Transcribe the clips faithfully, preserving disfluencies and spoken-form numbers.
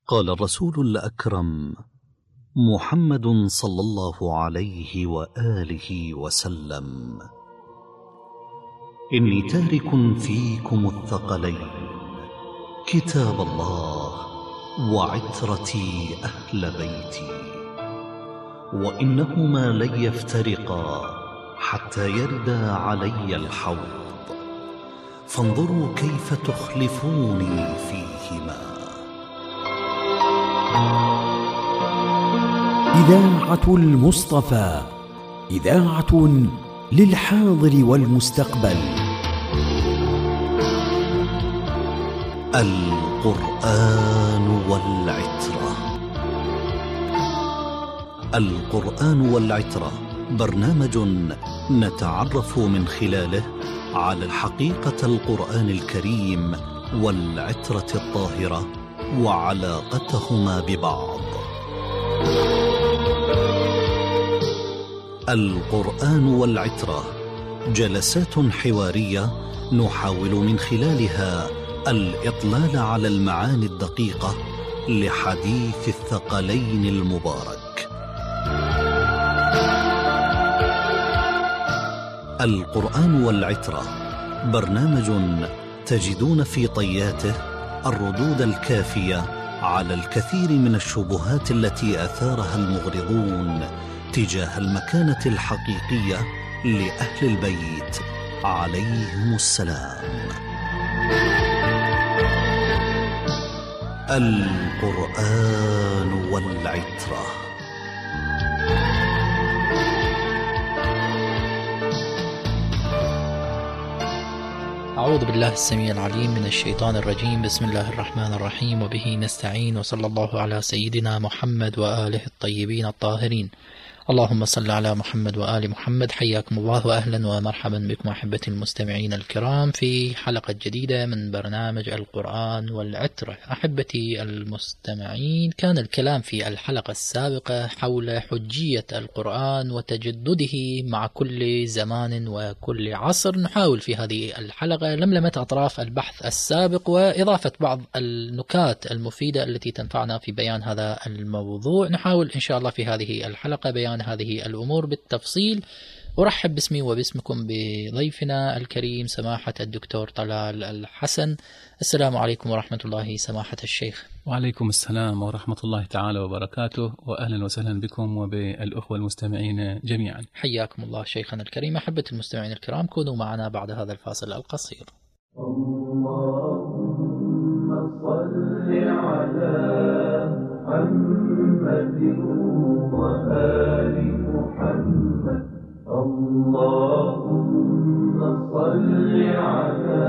قال الرسول الأكرم محمد صلى الله عليه وآله وسلم: إني تارك فيكم الثقلين، كتاب الله وعترتي أهل بيتي، وإنهما لن يفترقا حتى يردا علي الحوض، فانظروا كيف تخلفوني فيهما. إذاعة المصطفى، إذاعة للحاضر والمستقبل. القرآن والعترة. القرآن والعترة برنامج نتعرف من خلاله على الحقيقة القرآن الكريم والعترة الطاهرة وعلاقتهما ببعض. القرآن والعترة جلسات حوارية نحاول من خلالها الإطلال على المعاني الدقيقة لحديث الثقلين المبارك. القرآن والعترة برنامج تجدون في طياته الردود الكافية على الكثير من الشبهات التي أثارها المغرضون تجاه المكانة الحقيقية لأهل البيت عليهم السلام. القرآن والعترة. أعوذ بالله السميع العليم من الشيطان الرجيم. بسم الله الرحمن الرحيم، وبه نستعين، وصلى الله على سيدنا محمد وآله الطيبين الطاهرين. اللهم صل على محمد وآل محمد. حياكم الله وأهلا ومرحبا بكم أحبتي المستمعين الكرام في حلقة جديدة من برنامج القرآن والعترة. أحبتي المستمعين، كان الكلام في الحلقة السابقة حول حجية القرآن وتجدده مع كل زمان وكل عصر. نحاول في هذه الحلقة لملمة أطراف البحث السابق وإضافة بعض النكات المفيدة التي تنفعنا في بيان هذا الموضوع. نحاول إن شاء الله في هذه الحلقة بيان هذه الأمور بالتفصيل. أرحب باسمي وباسمكم بضيفنا الكريم سماحة الدكتور طلال الحسن. السلام عليكم ورحمة الله سماحة الشيخ. وعليكم السلام ورحمة الله تعالى وبركاته، وأهلا وسهلا بكم وبالأخوة المستمعين جميعا. حياكم الله شيخنا الكريم. أحبة المستمعين الكرام، كونوا معنا بعد هذا الفاصل القصير. اللهم صل على محمد وآل محمد. اللهم صل على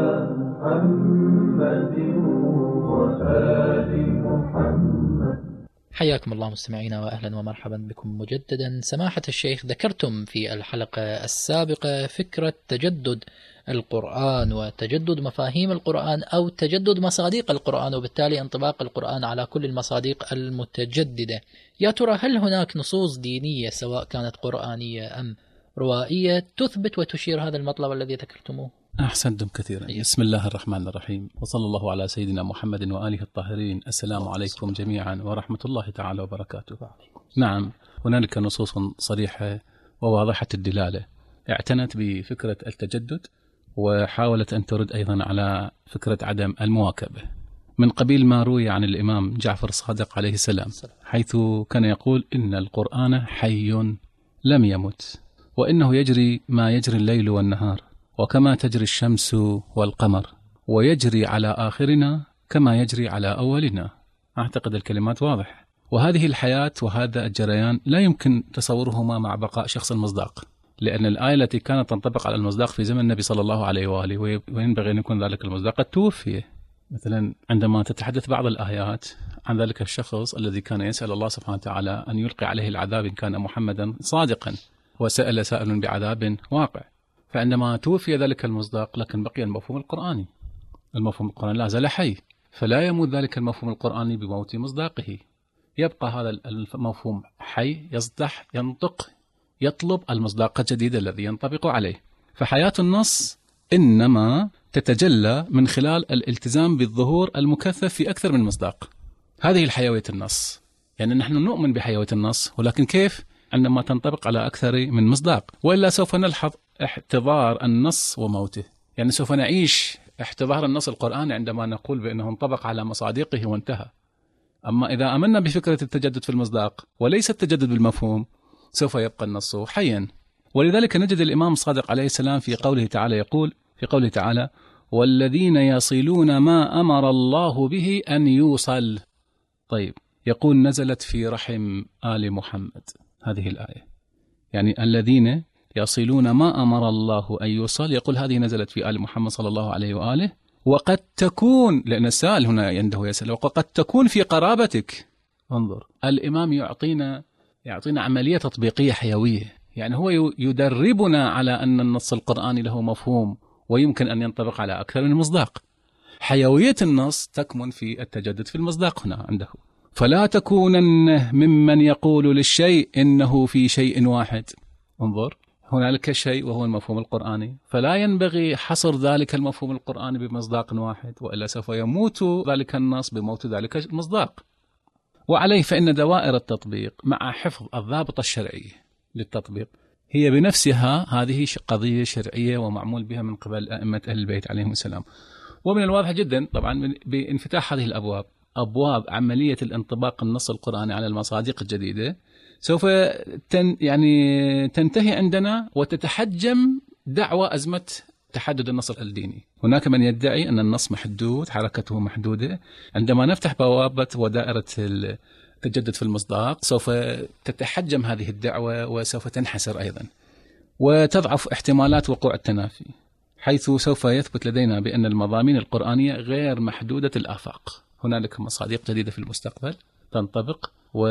محمد وآل محمد. حياكم الله مستمعينا وأهلا ومرحبا بكم مجددا. سماحة الشيخ، ذكرتم في الحلقة السابقة فكرة تجدد القرآن وتجدد مفاهيم القرآن أو تجدد مصادق القرآن، وبالتالي انطباق القرآن على كل المصادق المتجددة. يا ترى هل هناك نصوص دينية سواء كانت قرآنية أم روائية تثبت وتشير هذا المطلب الذي ذكرتموه؟ أحسنتم كثيرا. بسم الله الرحمن الرحيم، وصلى الله على سيدنا محمد وآله الطاهرين. السلام عليكم جميعا ورحمة الله تعالى وبركاته. نعم، هنالك نصوص صريحة وواضحة الدلالة اعتنت بفكرة التجدد، وحاولت أن ترد أيضا على فكرة عدم المواكبة، من قبيل ما روي عن الإمام جعفر الصادق عليه السلام، حيث كان يقول إن القرآن حي لم يمت، وإنه يجري ما يجري الليل والنهار، وكما تجري الشمس والقمر، ويجري على آخرنا كما يجري على أولنا. أعتقد الكلمات واضح. وهذه الحياة وهذا الجريان لا يمكن تصورهما مع بقاء شخص المصداق، لأن الآية التي كانت تنطبق على المصداق في زمن النبي صلى الله عليه وآله وينبغي أن يكون ذلك المصداق قد توفي. مثلا عندما تتحدث بعض الآيات عن ذلك الشخص الذي كان يسأل الله سبحانه وتعالى أن يلقي عليه العذاب إن كان محمدا صادقا، وسأل سائل بعذاب واقع، فعندما توفي ذلك المصداق لكن بقي المفهوم القرآني. المفهوم القرآني لا زال حي، فلا يموت ذلك المفهوم القرآني بموت مصداقه، يبقى هذا المفهوم حي، يصدح، ينطق، يطلب المصداق الجديد الذي ينطبق عليه. فحياة النص إنما تتجلى من خلال الالتزام بالظهور المكثف في أكثر من مصداق، هذه الحيوية النص. يعني نحن نؤمن بحيوية النص، ولكن كيف؟ عندما تنطبق على أكثر من مصداق، وإلا سوف نلحظ احتضار النص وموته. يعني سوف نعيش احتضار النص القرآني عندما نقول بأنه انطبق على مصادقه وانتهى. أما إذا أمنا بفكرة التجدد في المصداق وليس التجدد بالمفهوم، سوف يبقى النص حيا. ولذلك نجد الإمام الصادق عليه السلام في قوله تعالى يقول في قوله تعالى: والذين يصلون ما أمر الله به أن يوصل. طيب، يقول نزلت في رحم آل محمد هذه الآية، يعني الذين يصلون ما أمر الله أن يوصل، يقول هذه نزلت في آل محمد صلى الله عليه وآله. وقد تكون، لأن السائل هنا عنده يسأل، وقد تكون في قرابتك. انظر، الإمام يعطينا يعطينا عملية تطبيقية حيوية، يعني هو يدربنا على أن النص القرآني له مفهوم ويمكن أن ينطبق على أكثر من مصداق. حيوية النص تكمن في التجدد في المصداق هنا عنده. فلا تكونن ممن يقول للشيء إنه في شيء واحد. انظر، هنالك شيء وهو المفهوم القرآني، فلا ينبغي حصر ذلك المفهوم القرآني بمصداق واحد، وإلا سوف يموت ذلك النص بموت ذلك المصداق. وعليه فإن دوائر التطبيق مع حفظ الضابط الشرعي للتطبيق هي بنفسها هذه قضية شرعية ومعمول بها من قبل أئمة أهل البيت عليهم السلام. ومن الواضح جدا طبعا بانفتاح هذه الأبواب، أبواب عملية الانطباق النص القرآني على المصادق الجديدة، سوف تن يعني تنتهي عندنا وتتحجم دعوى أزمة تحدد النص الديني. هناك من يدعي أن النص محدود، حركته محدودة. عندما نفتح بوابة ودائرة التجدد في المصداق سوف تتحجم هذه الدعوة وسوف تنحسر أيضا، وتضعف احتمالات وقوع التنافي، حيث سوف يثبت لدينا بأن المضامين القرآنية غير محدودة الآفاق. هنالك مصادق جديدة في المستقبل تنطبق،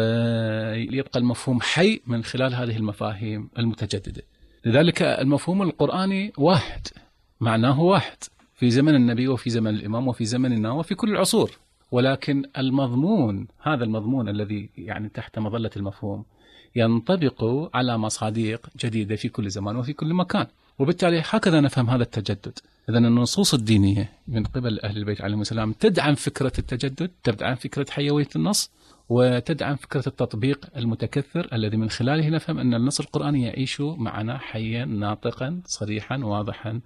ويبقى المفهوم حي من خلال هذه المفاهيم المتجددة. لذلك المفهوم القرآني واحد، معناه واحد في زمن النبي وفي زمن الإمام وفي زمننا وفي كل العصور، ولكن المضمون، هذا المضمون الذي يعني تحت مظلة المفهوم، ينطبق على مصادق جديدة في كل زمان وفي كل مكان. وبالتالي هكذا نفهم هذا التجدد. إذن النصوص الدينية من قبل أهل البيت عليهم السلام تدعم فكرة التجدد، تدعم فكرة حيوية النص، وتدعم فكرة التطبيق المتكثر الذي من خلاله نفهم أن النص القرآني يعيش معنا حيا ناطقا صريحا واضحا،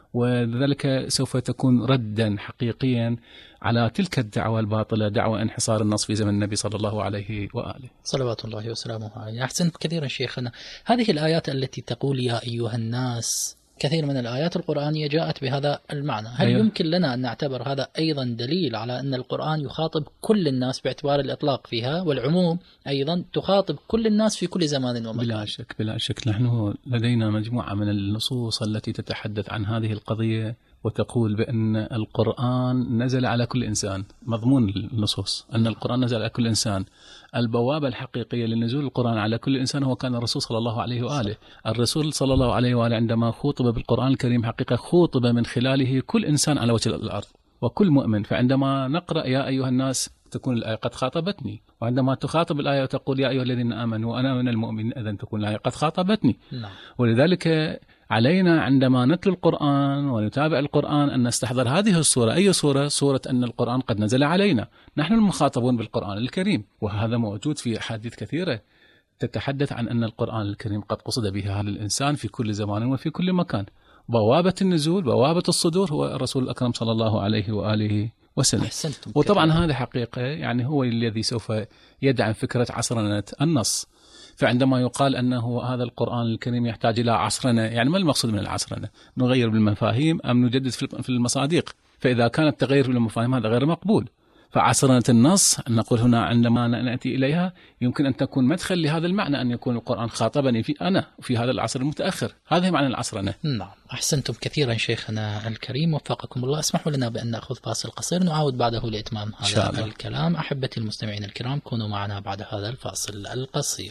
وذلك سوف تكون ردا حقيقيا على تلك الدعوة الباطلة، دعوة انحصار النص في زمن النبي صلى الله عليه وآله صلوات الله وسلامه عليه. أحسنت كثيرا شيخنا. هذه الآيات التي تقول يا أيها الناس، كثير من الآيات القرآنية جاءت بهذا المعنى. هل أيوة. يمكن لنا أن نعتبر هذا أيضا دليل على أن القرآن يخاطب كل الناس باعتبار الإطلاق فيها، والعموم أيضا تخاطب كل الناس في كل زمان ومكان؟ بلا شك بلا شك نحن لدينا مجموعة من النصوص التي تتحدث عن هذه القضية وتقول بأن القرآن نزل على كل إنسان. مضمون النصوص أن القرآن نزل على كل إنسان. البوابة الحقيقية لنزول القرآن على كل إنسان هو كان الرسول صلى الله عليه وآله. الرسول صلى الله عليه وآله عندما خوطب بالقرآن الكريم حقيقة خوطب من خلاله كل إنسان على وجه الأرض وكل مؤمن. فعندما نقرأ يا أيها الناس تكون الآية قد خاطبتني، وعندما تخاطب الآية وتقول يا أيها الذين آمنوا وأنا من المؤمنين إذن تكون الآية قد خاطبتني. نعم. ولذلك علينا عندما نتلو القرآن ونتابع القرآن أن نستحضر هذه الصورة. أي صورة؟ صورة أن القرآن قد نزل علينا، نحن المخاطبون بالقرآن الكريم، وهذا موجود في أحاديث كثيرة تتحدث عن أن القرآن الكريم قد قصد به هذا الإنسان في كل زمان وفي كل مكان. بوابة النزول، بوابة الصدور هو الرسول الأكرم صلى الله عليه وآله وسلم. وطبعا هذا حقيقة يعني هو الذي سوف يدعم فكرة عصرنة النص. فعندما يقال أنه هذا القرآن الكريم يحتاج إلى عصرنة، يعني ما المقصود من العصرنة؟ نغير بالمفاهيم أم نجدد في المصادق؟ فإذا كان التغير بالمفاهيم هذا غير مقبول. فعصرنة النص نقول هنا عندما نأتي إليها يمكن أن تكون مدخل لهذا المعنى، أن يكون القرآن خاطبني في أنا في هذا العصر المتأخر. هذا معنى العصرنة. نعم، أحسنتم كثيرا شيخنا الكريم، وفقكم الله. اسمحوا لنا بأن نأخذ فاصل قصير نعود بعده لإتمام هذا الكلام. أحبتي المستمعين الكرام، كونوا معنا بعد هذا الفاصل القصير.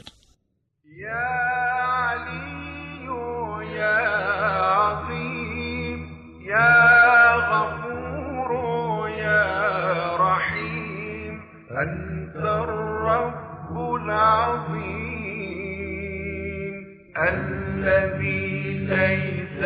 يا علي يا عظيم يا غفور يا رحيم، أنت الرب العظيم الذي ليس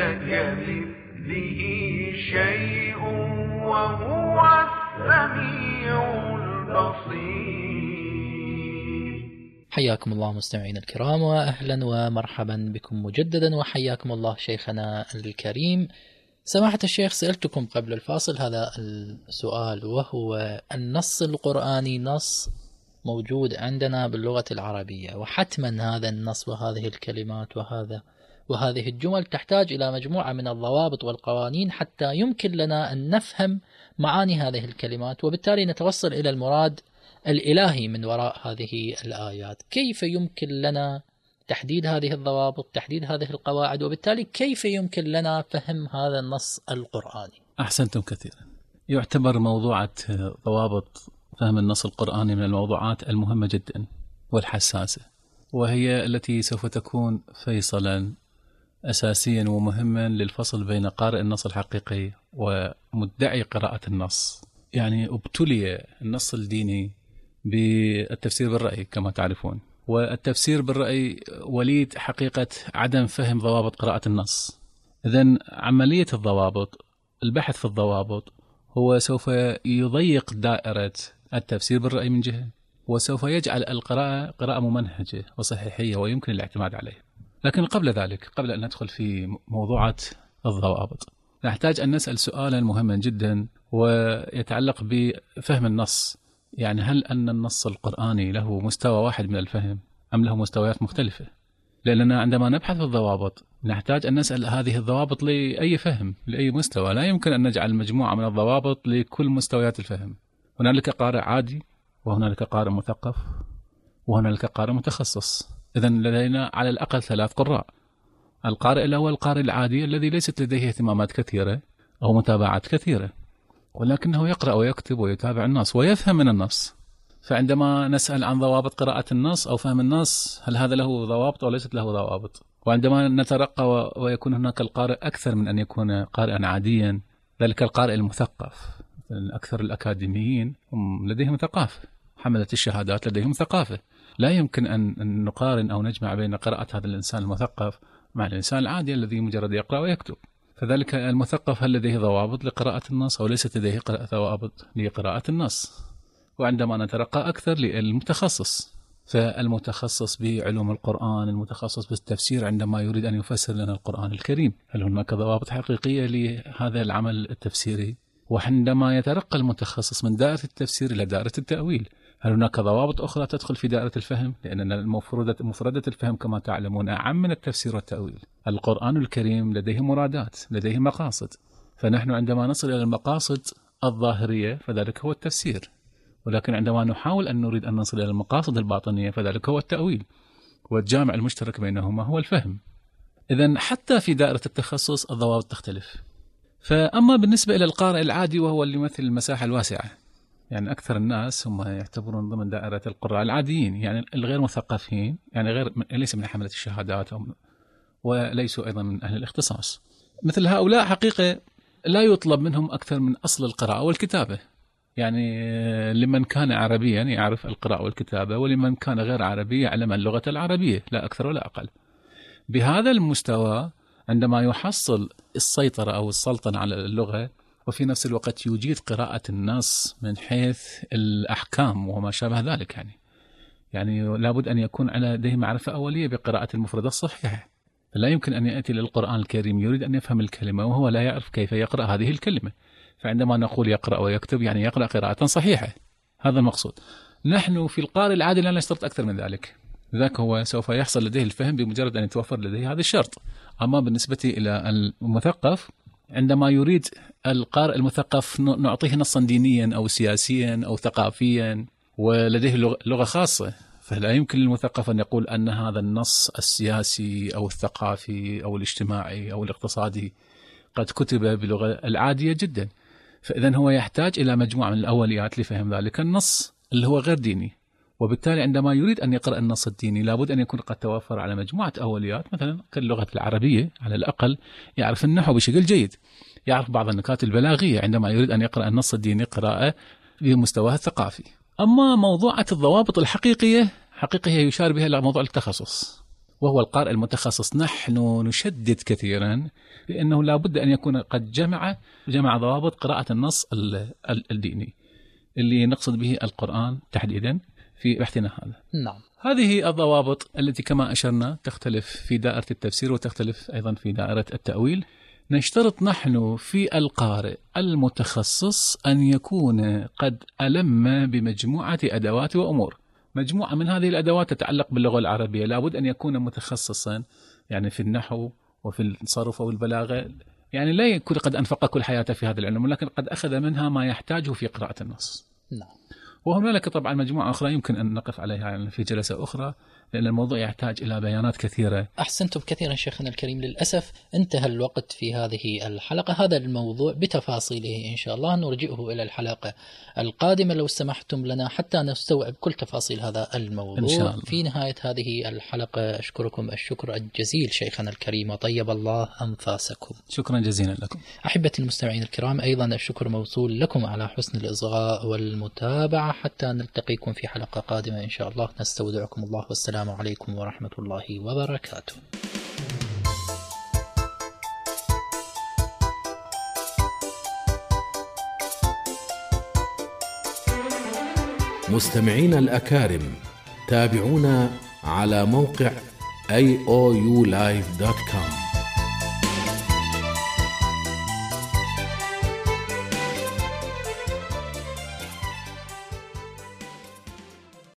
كمثله شيء وهو السميع البصير. بصير. حياكم الله مستمعين الكرام، وأهلا ومرحبا بكم مجددا، وحياكم الله شيخنا الكريم. سماحة الشيخ، سألتكم قبل الفاصل هذا السؤال، وهو النص القرآني نص موجود عندنا باللغة العربية، وحتما هذا النص وهذه الكلمات وهذا وهذه الجمل تحتاج إلى مجموعة من الضوابط والقوانين حتى يمكن لنا أن نفهم معاني هذه الكلمات، وبالتالي نتوصل إلى المراد الإلهي من وراء هذه الآيات. كيف يمكن لنا تحديد هذه الضوابط، تحديد هذه القواعد، وبالتالي كيف يمكن لنا فهم هذا النص القرآني؟ أحسنتم كثيرا. يعتبر موضوعة ضوابط فهم النص القرآني من الموضوعات المهمة جدا والحساسة، وهي التي سوف تكون فيصلا أساسيا ومهما للفصل بين قارئ النص الحقيقي ومدعي قراءة النص. يعني ابتلي النص الديني بالتفسير بالرأي كما تعرفون، والتفسير بالرأي وليد حقيقة عدم فهم ضوابط قراءة النص. إذن عملية الضوابط، البحث في الضوابط، هو سوف يضيق دائرة التفسير بالرأي من جهة، وسوف يجعل القراءة قراءة ممنهجة وصحيحية ويمكن الاعتماد عليها. لكن قبل ذلك، قبل أن ندخل في موضوعة الضوابط، نحتاج أن نسأل سؤالا مهما جدا ويتعلق بفهم النص. يعني هل أن النص القرآني له مستوى واحد من الفهم أم له مستويات مختلفة؟ لأننا عندما نبحث في الضوابط نحتاج أن نسأل هذه الضوابط لأي فهم، لأي مستوى. لا يمكن أن نجعل مجموعة من الضوابط لكل مستويات الفهم. هنالك قارئ عادي، وهنالك قارئ مثقف، وهنالك قارئ متخصص. إذن لدينا على الأقل ثلاث قراء. القارئ الأول القارئ العادي الذي ليست لديه اهتمامات كثيرة أو متابعات كثيرة، ولكنه يقرأ ويكتب ويتابع النص ويفهم من النص. فعندما نسأل عن ضوابط قراءة النص أو فهم النص، هل هذا له ضوابط أو ليست له ضوابط؟ وعندما نترقى ويكون هناك القارئ أكثر من أن يكون قارئا عاديا، ذلك القارئ المثقف. أكثر الأكاديميين هم لديهم ثقافة، حملة الشهادات لديهم ثقافة. لا يمكن أن نقارن أو نجمع بين قراءة هذا الإنسان المثقف مع الإنسان العادي الذي مجرد يقرأ ويكتب. فذلك المثقف هل لديه ضوابط لقراءة النص أو ليست لديه ضوابط لقراءة النص؟ وعندما نترقى أكثر للمتخصص، فالمتخصص بعلوم القرآن، المتخصص بالتفسير، عندما يريد أن يفسر لنا القرآن الكريم، هل هناك ضوابط حقيقية لهذا العمل التفسيري؟ وعندما يترقى المتخصص من دائرة التفسير إلى دائرة التأويل، هل هناك ضوابط أخرى تدخل في دائرة الفهم؟ لأن المفردة مفردة الفهم كما تعلمون أعم من التفسير والتأويل. القرآن الكريم لديه مرادات، لديه مقاصد، فنحن عندما نصل إلى المقاصد الظاهرية فذلك هو التفسير، ولكن عندما نحاول أن نريد أن نصل إلى المقاصد الباطنية فذلك هو التأويل، والجامع المشترك بينهما هو الفهم. إذن حتى في دائرة التخصص الضوابط تختلف. فأما بالنسبة إلى القارئ العادي وهو اللي يمثل المساحة الواسعة، يعني أكثر الناس هم يعتبرون ضمن دائرة القراء العاديين، يعني الغير مثقفين، يعني غير ليس من حملة الشهادات وليسوا أيضا من أهل الاختصاص. مثل هؤلاء حقيقة لا يطلب منهم أكثر من أصل القراءة والكتابة. يعني لمن كان عربيا يعرف القراءة والكتابة، ولمن كان غير عربي يعلم اللغة العربية، لا أكثر ولا أقل. بهذا المستوى عندما يحصل السيطرة أو السلطنة على اللغة، وفي نفس الوقت يجيد قراءة النص من حيث الأحكام وما شابه ذلك، يعني يعني لابد أن يكون لديه معرفة أولية بقراءة المفردة الصحيحة. فلا يمكن أن يأتي للقرآن الكريم يريد أن يفهم الكلمة وهو لا يعرف كيف يقرأ هذه الكلمة. فعندما نقول يقرأ ويكتب يعني يقرأ قراءة صحيحة، هذا المقصود. نحن في القارئ العادي لا نشترط أكثر من ذلك، ذاك هو سوف يحصل لديه الفهم بمجرد أن يتوفر لديه هذا الشرط. أما بالنسبة إلى المثقف، عندما يريد القارئ المثقف نعطيه نصا دينيا أو سياسيا أو ثقافيا ولديه لغة خاصة، فلا يمكن للمثقف أن يقول أن هذا النص السياسي أو الثقافي أو الاجتماعي أو الاقتصادي قد كتب بلغة العادية جدا. فإذن هو يحتاج إلى مجموعة من الأوليات لفهم ذلك النص اللي هو غير ديني، وبالتالي عندما يريد أن يقرأ النص الديني لابد أن يكون قد توفر على مجموعة أوليات، مثلا كاللغة العربية على الأقل يعرف النحو بشكل جيد، يعرف بعض النكات البلاغية عندما يريد أن يقرأ النص الديني قراءة بمستواه الثقافي. أما موضوعة الضوابط الحقيقية حقيقة هي يشار بها إلى موضوع التخصص، وهو القارئ المتخصص. نحن نشدد كثيرا لأنه لا بد أن يكون قد جمع جمع ضوابط قراءة النص الديني. اللي نقصد به القرآن تحديدا في بحثنا هذا. نعم. هذه الضوابط التي كما أشرنا تختلف في دائرة التفسير وتختلف أيضا في دائرة التأويل. نشترط نحن في القارئ المتخصص أن يكون قد ألم بمجموعة أدوات وأمور. مجموعة من هذه الأدوات تتعلق باللغة العربية، لابد أن يكون متخصصا يعني في النحو وفي الصرف والبلاغة، يعني لا يكون قد أنفق كل حياته في هذا العلم، ولكن قد أخذ منها ما يحتاجه في قراءة النص. نعم. وهنالك طبعا مجموعة أخرى يمكن أن نقف عليها يعني في جلسة أخرى، لأن الموضوع يحتاج إلى بيانات كثيرة. أحسنتم كثيرا شيخنا الكريم. للأسف انتهى الوقت في هذه الحلقة. هذا الموضوع بتفاصيله إن شاء الله نرجئه إلى الحلقة القادمة لو سمحتم لنا حتى نستوعب كل تفاصيل هذا الموضوع. إن شاء الله. في نهاية هذه الحلقة أشكركم الشكر الجزيل شيخنا الكريم وطيب الله أنفاسكم. شكرا جزيلا لكم. أحبتي المستمعين الكرام، أيضا الشكر موصول لكم على حسن الإصغاء والمتابعة. حتى نلتقيكم في حلقة قادمة إن شاء الله. نستودعكم الله والسلام عليكم ورحمة الله وبركاته. مستمعين الأكارم، تابعونا على موقع إيه أو يو لايف دوت كوم.